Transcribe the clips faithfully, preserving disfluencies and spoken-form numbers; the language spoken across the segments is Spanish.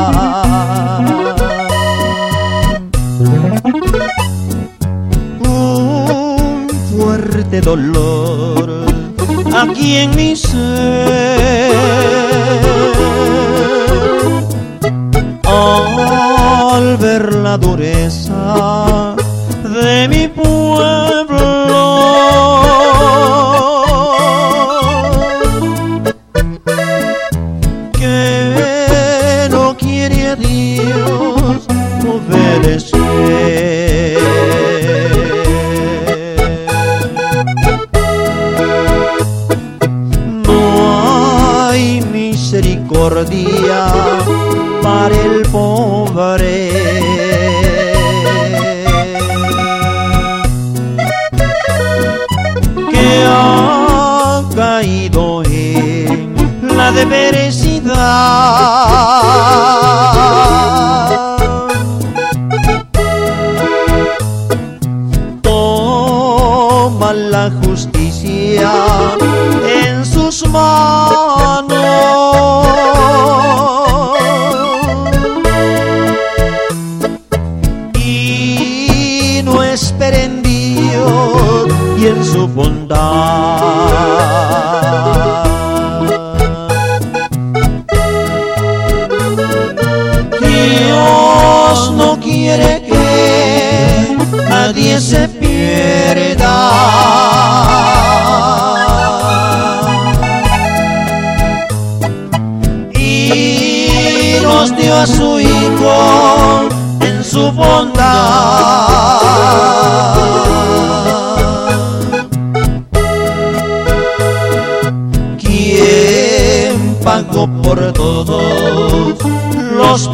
Un fuerte dolor aquí en mi ser, al ver la dureza de mi pueblo, que no quiere a Dios obedecer. No hay misericordia para el pobre, que ha caído en la adversidad. Toma la justicia en sus manos y no espera en Dios y en su bondad. Dios no quiere que nadie se pierda, y nos dio a su Hijo en su bondad. ¿Quién pagó por todos los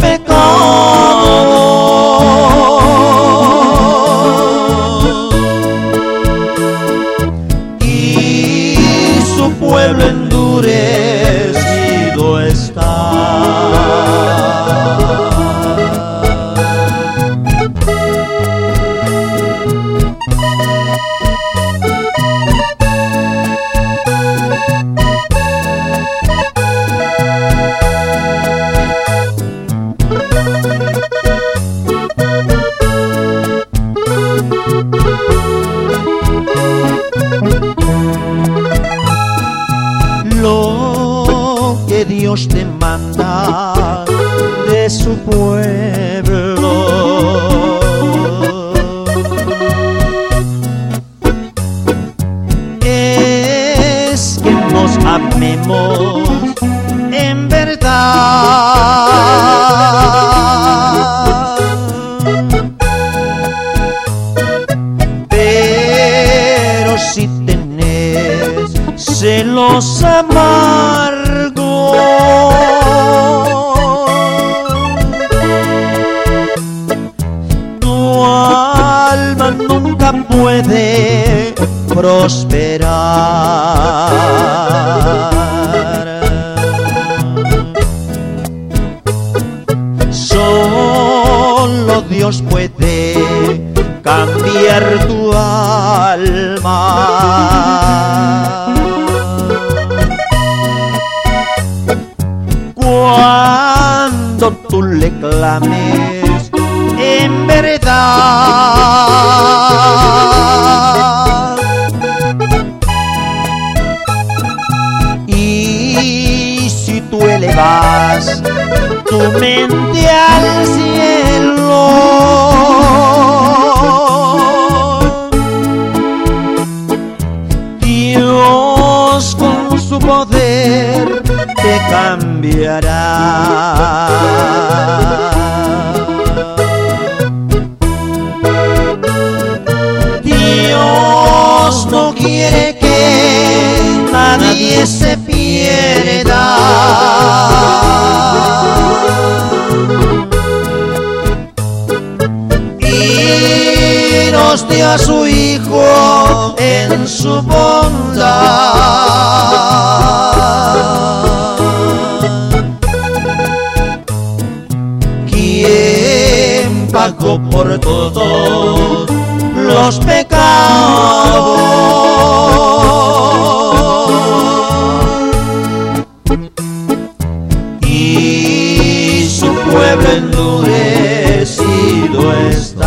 pecados y su pueblo endurecido está? Lo que Dios demanda de su pueblo es que nos amemos en verdad, pero si tenés celos amargos, tu alma nunca puede prosperar. Solo Dios puede cambiar tu alma. Cuando tú le clames en verdad y si tú elevas tu mente al cielo, Dios con su poder te cambiará. Dios no quiere que nadie se pierda, y nos dio a su Hijo en su bondad. ¿Quién pagó por todos los pecados y su pueblo endurecido está.